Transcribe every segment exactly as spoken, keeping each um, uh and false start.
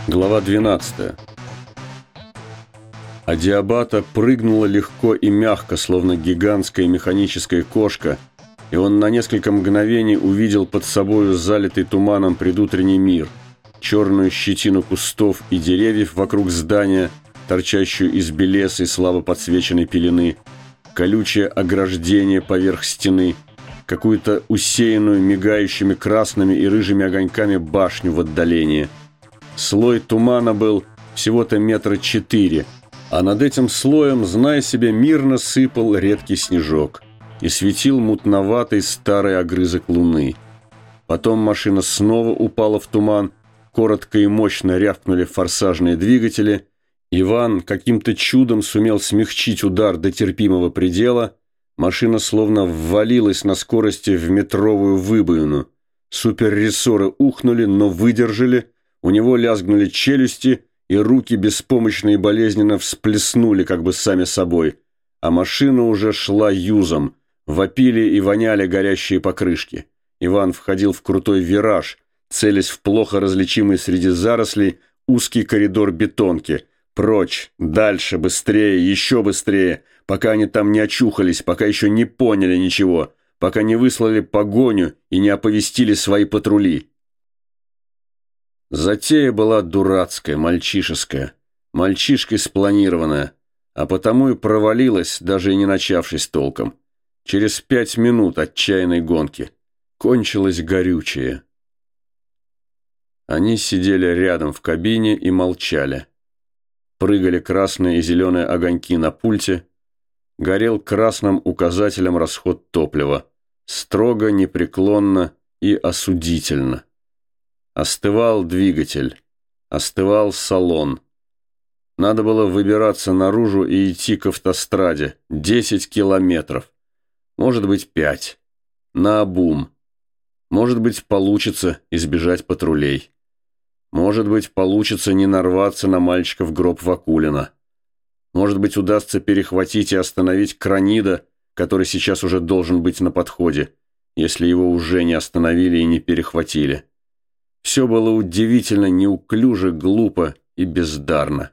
Глава двенадцатая. Адиабата прыгнула легко и мягко, словно гигантская механическая кошка, и он на несколько мгновений увидел под собою залитый туманом предутренний мир, черную щетину кустов и деревьев вокруг здания, торчащую из белесой слабо подсвеченной пелены, колючее ограждение поверх стены, какую-то усеянную мигающими красными и рыжими огоньками башню в отдалении. Слой тумана был всего-то метра четыре, а над этим слоем, зная себе, мирно сыпал редкий снежок и светил мутноватый старый огрызок луны. Потом машина снова упала в туман, коротко и мощно рявкнули форсажные двигатели. Иван каким-то чудом сумел смягчить удар до терпимого предела. Машина словно ввалилась на скорости в метровую выбоину. Суперрессоры ухнули, но выдержали. У него лязгнули челюсти, и руки беспомощно и болезненно всплеснули как бы сами собой. А машина уже шла юзом. Вопили и воняли горящие покрышки. Иван входил в крутой вираж, целясь в плохо различимый среди зарослей узкий коридор бетонки. Прочь, дальше, быстрее, еще быстрее, пока они там не очухались, пока еще не поняли ничего, пока не выслали погоню и не оповестили свои патрули. Затея была дурацкая, мальчишеская, мальчишкой спланированная, а потому и провалилась, даже и не начавшись толком. Через пять минут отчаянной гонки кончилось горючее. Они сидели рядом в кабине и молчали. Прыгали красные и зеленые огоньки на пульте. Горел красным указателем расход топлива. Строго, непреклонно и осудительно. Остывал двигатель. Остывал салон. Надо было выбираться наружу и идти к автостраде. Десять километров. Может быть, пять. Наобум. Может быть, получится избежать патрулей. Может быть, получится не нарваться на мальчика в гроб Вакулина. Может быть, удастся перехватить и остановить Кранида, который сейчас уже должен быть на подходе, если его уже не остановили и не перехватили. Все было удивительно неуклюже, глупо и бездарно.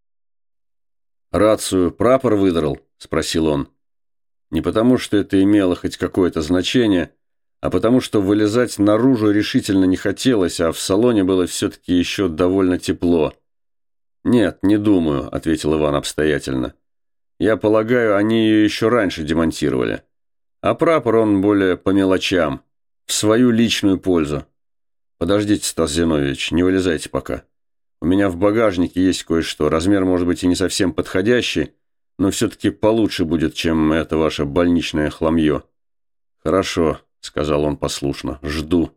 «Рацию прапор выдрал?» – спросил он. Не потому, что это имело хоть какое-то значение, а потому, что вылезать наружу решительно не хотелось, а в салоне было все-таки еще довольно тепло. «Нет, не думаю», – ответил Иван обстоятельно. «Я полагаю, они ее еще раньше демонтировали. А прапор он более по мелочам, в свою личную пользу. Подождите, Стас Зиновьевич, не вылезайте пока. У меня в багажнике есть кое-что, размер может быть и не совсем подходящий, но все-таки получше будет, чем это ваше больничное хламье». «Хорошо», — сказал он послушно, — «жду».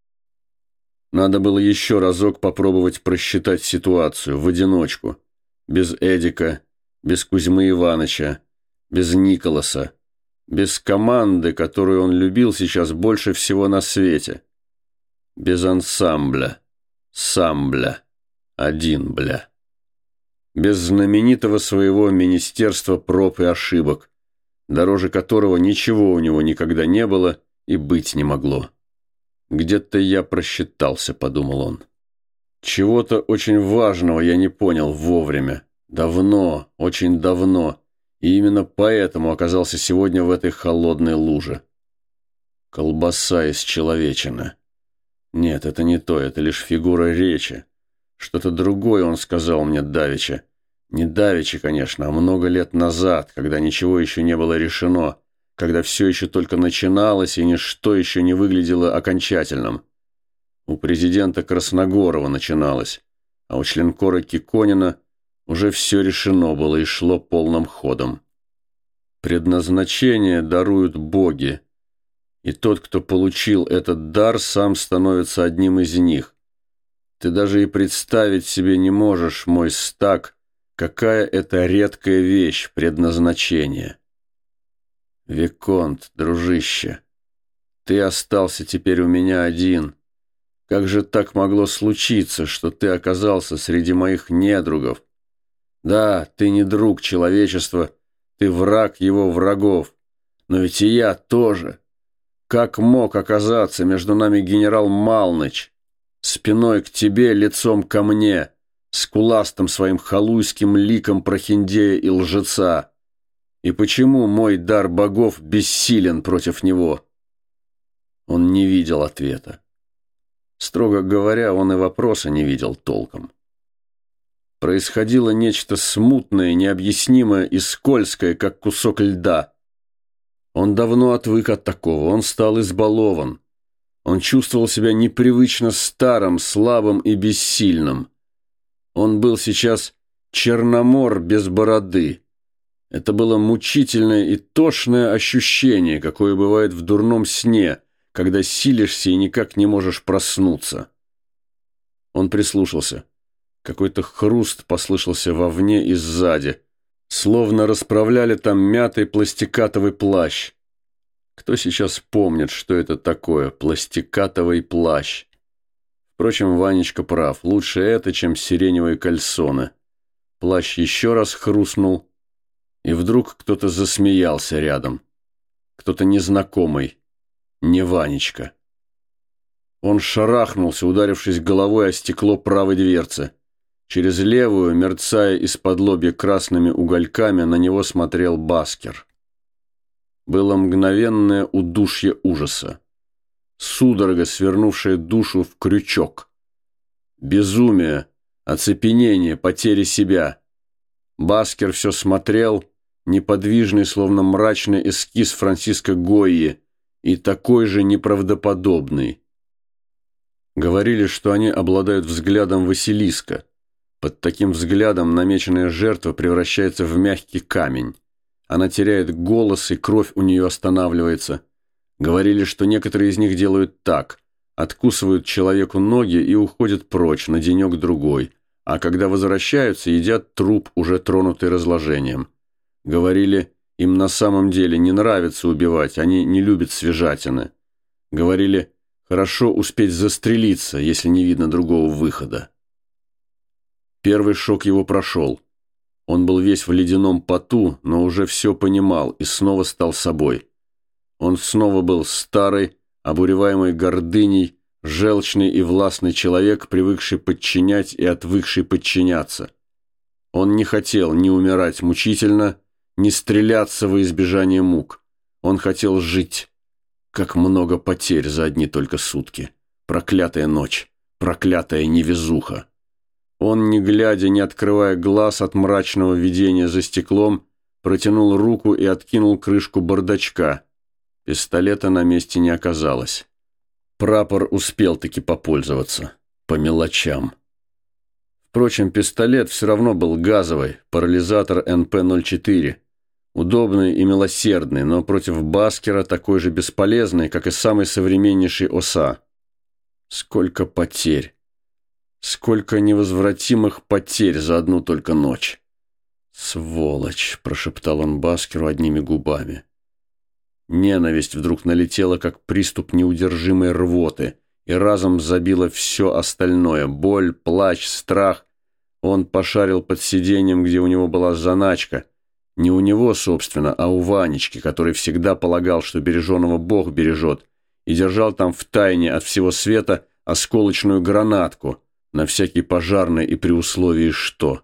Надо было еще разок попробовать просчитать ситуацию в одиночку. Без Эдика, без Кузьмы Иваныча, без Николаса, без команды, которую он любил сейчас больше всего на свете. Без ансамбля, самбля, один бля. Без знаменитого своего министерства проб и ошибок, дороже которого ничего у него никогда не было и быть не могло. «Где-то я просчитался», — подумал он. «Чего-то очень важного я не понял вовремя. Давно, очень давно, и именно поэтому оказался сегодня в этой холодной луже. Колбаса из человечины. Нет, это не то, это лишь фигура речи. Что-то другое он сказал мне давеча. Не давеча, конечно, а много лет назад, когда ничего еще не было решено, когда все еще только начиналось и ничто еще не выглядело окончательным. У президента Красногорова начиналось, а у членкора Киконина уже все решено было и шло полным ходом. Предназначение даруют боги, и тот, кто получил этот дар, сам становится одним из них. Ты даже и представить себе не можешь, мой стак, какая это редкая вещь, предназначение. Виконт, дружище, ты остался теперь у меня один. Как же так могло случиться, что ты оказался среди моих недругов? Да, ты не друг человечества, ты враг его врагов, но ведь и я тоже. Как мог оказаться между нами генерал Малныч, спиной к тебе, лицом ко мне, скуластым своим халуйским ликом прохиндея и лжеца? И почему мой дар богов бессилен против него? Он не видел ответа. Строго говоря, он и вопроса не видел толком. Происходило нечто смутное, необъяснимое и скользкое, как кусок льда. Он давно отвык от такого, он стал избалован. Он чувствовал себя непривычно старым, слабым и бессильным. Он был сейчас черномор без бороды. Это было мучительное и тошное ощущение, какое бывает в дурном сне, когда силишься и никак не можешь проснуться. Он прислушался. Какой-то хруст послышался вовне и сзади. Словно расправляли там мятый пластикатовый плащ. Кто сейчас помнит, что это такое пластикатовый плащ? Впрочем, Ванечка прав. Лучше это, чем сиреневые кальсоны. Плащ еще раз хрустнул, и вдруг кто-то засмеялся рядом. Кто-то незнакомый. Не Ванечка. Он шарахнулся, ударившись головой о стекло правой дверцы. Через левую, мерцая из-под лобья красными угольками, на него смотрел Баскер. Было мгновенное удушье ужаса. Судорога, свернувшая душу в крючок. Безумие, оцепенение, потеря себя. Баскер все смотрел, неподвижный, словно мрачный эскиз Франциско Гойи, и такой же неправдоподобный. Говорили, что они обладают взглядом Василиска. Под таким взглядом намеченная жертва превращается в мягкий камень. Она теряет голос, и кровь у нее останавливается. Говорили, что некоторые из них делают так. Откусывают человеку ноги и уходят прочь на денек-другой. А когда возвращаются, едят труп, уже тронутый разложением. Говорили, им на самом деле не нравится убивать, они не любят свежатины. Говорили, хорошо успеть застрелиться, если не видно другого выхода. Первый шок его прошел. Он был весь в ледяном поту, но уже все понимал и снова стал собой. Он снова был старый, обуреваемый гордыней, желчный и властный человек, привыкший подчинять и отвыкший подчиняться. Он не хотел ни умирать мучительно, ни стреляться во избежание мук. Он хотел жить. Как много потерь за одни только сутки. Проклятая ночь, проклятая невезуха. Он, не глядя, не открывая глаз от мрачного видения за стеклом, протянул руку и откинул крышку бардачка. Пистолета на месте не оказалось. Прапор успел-таки попользоваться. По мелочам. Впрочем, пистолет все равно был газовый, парализатор эн пэ ноль четыре. Удобный и милосердный, но против Баскера такой же бесполезный, как и самый современнейший ОСА. Сколько потерь. Сколько невозвратимых потерь за одну только ночь. «Сволочь!» – прошептал он Баскеру одними губами. Ненависть вдруг налетела, как приступ неудержимой рвоты, и разом забила все остальное – боль, плач, страх. Он пошарил под сиденьем, где у него была заначка. Не у него, собственно, а у Ванечки, который всегда полагал, что береженого Бог бережет, и держал там втайне от всего света осколочную гранатку, на всякий пожарный и при условии что.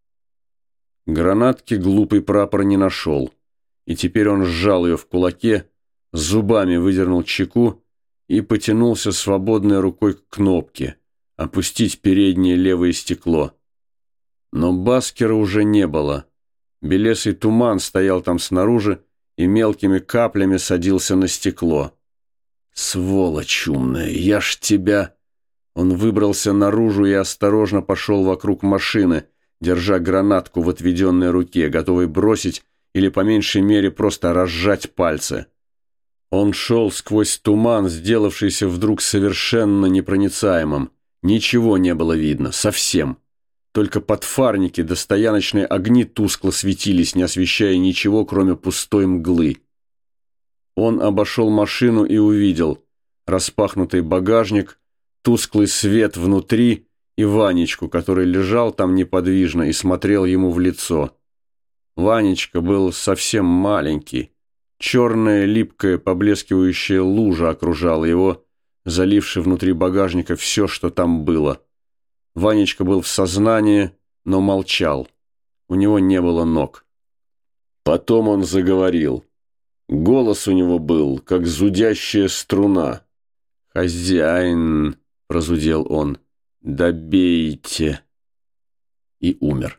Гранатки глупый прапор не нашел, и теперь он сжал ее в кулаке, зубами выдернул чеку и потянулся свободной рукой к кнопке, опустить переднее левое стекло. Но Баскера уже не было. Белесый туман стоял там снаружи и мелкими каплями садился на стекло. «Сволочь умная, я ж тебя...» Он выбрался наружу и осторожно пошел вокруг машины, держа гранатку в отведенной руке, готовый бросить или, по меньшей мере, просто разжать пальцы. Он шел сквозь туман, сделавшийся вдруг совершенно непроницаемым. Ничего не было видно, совсем. Только подфарники да стояночные огни тускло светились, не освещая ничего, кроме пустой мглы. Он обошел машину и увидел распахнутый багажник, тусклый свет внутри и Ванечку, который лежал там неподвижно и смотрел ему в лицо. Ванечка был совсем маленький. Черная, липкая, поблескивающая лужа окружала его, залившая внутри багажника все, что там было. Ванечка был в сознании, но молчал. У него не было ног. Потом он заговорил. Голос у него был, как зудящая струна. «Хозяин», — прозудел он, — «добейте». И умер.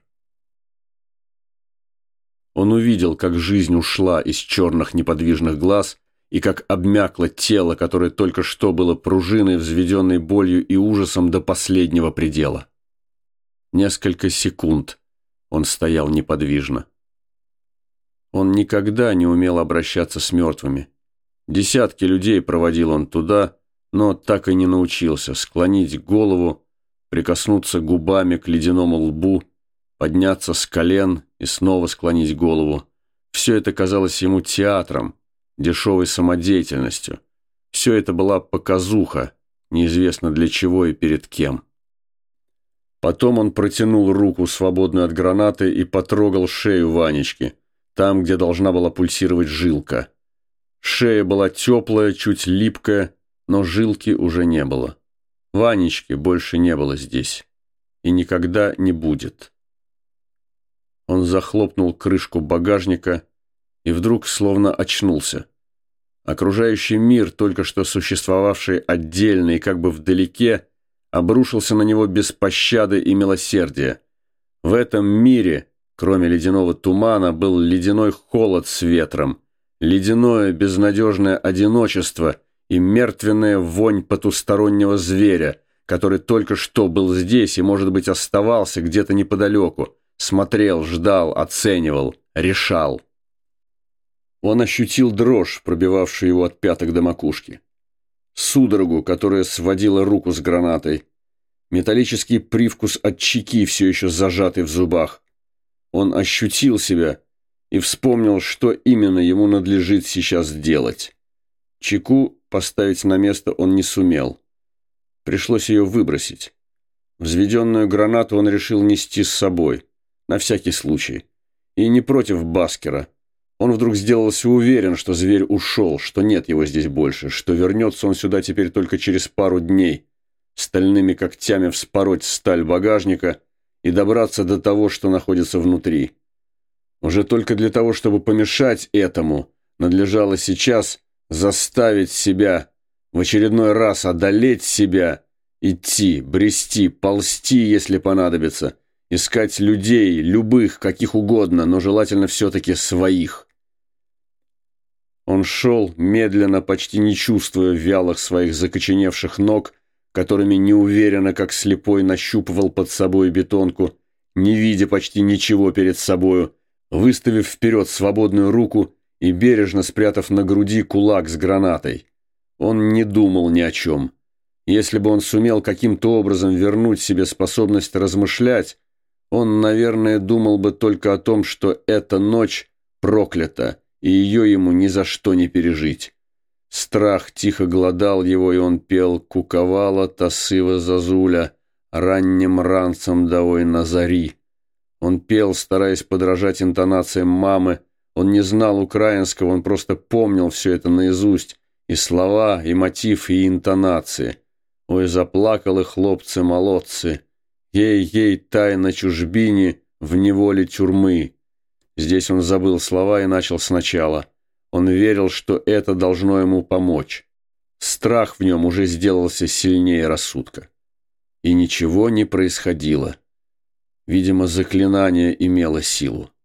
Он увидел, как жизнь ушла из черных неподвижных глаз и как обмякло тело, которое только что было пружиной, взведенной болью и ужасом до последнего предела. Несколько секунд он стоял неподвижно. Он никогда не умел обращаться с мертвыми. Десятки людей проводил он туда, но так и не научился склонить голову, прикоснуться губами к ледяному лбу, подняться с колен и снова склонить голову. Все это казалось ему театром, дешевой самодеятельностью. Все это была показуха, неизвестно для чего и перед кем. Потом он протянул руку, свободную от гранаты, и потрогал шею Ванечки, там, где должна была пульсировать жилка. Шея была теплая, чуть липкая, но жилки уже не было. Ванечки больше не было здесь. И никогда не будет. Он захлопнул крышку багажника и вдруг словно очнулся. Окружающий мир, только что существовавший отдельно и как бы вдалеке, обрушился на него без пощады и милосердия. В этом мире, кроме ледяного тумана, был ледяной холод с ветром, ледяное безнадежное одиночество и мертвенная вонь потустороннего зверя, который только что был здесь и, может быть, оставался где-то неподалеку, смотрел, ждал, оценивал, решал. Он ощутил дрожь, пробивавшую его от пяток до макушки, судорогу, которая сводила руку с гранатой, металлический привкус от чеки, все еще зажатый в зубах. Он ощутил себя и вспомнил, что именно ему надлежит сейчас делать. Чеку поставить на место он не сумел. Пришлось ее выбросить. Взведенную гранату он решил нести с собой, на всякий случай. И не против Баскера. Он вдруг сделался уверен, что зверь ушел, что нет его здесь больше, что вернется он сюда теперь только через пару дней, стальными когтями вспороть сталь багажника и добраться до того, что находится внутри. Уже только для того, чтобы помешать этому, надлежало сейчас заставить себя, в очередной раз одолеть себя, идти, брести, ползти, если понадобится, искать людей, любых, каких угодно, но желательно все-таки своих. Он шел, медленно, почти не чувствуя вялых своих закоченевших ног, которыми неуверенно, как слепой, нащупывал под собой бетонку, не видя почти ничего перед собою, выставив вперед свободную руку и бережно спрятав на груди кулак с гранатой. Он не думал ни о чем. Если бы он сумел каким-то образом вернуть себе способность размышлять, он, наверное, думал бы только о том, что эта ночь проклята, и ее ему ни за что не пережить. Страх тихо глодал его, и он пел «Куковала та сива зазуля, ранним ранцем давой на зари». Он пел, стараясь подражать интонациям мамы. Он не знал украинского, он просто помнил все это наизусть, и слова, и мотив, и интонации. «Ой, заплакали хлопцы-молодцы, ей-ей, тай на чужбине, в неволе тюрьмы». Здесь он забыл слова и начал сначала. Он верил, что это должно ему помочь. Страх в нем уже сделался сильнее рассудка. И ничего не происходило. Видимо, заклинание имело силу.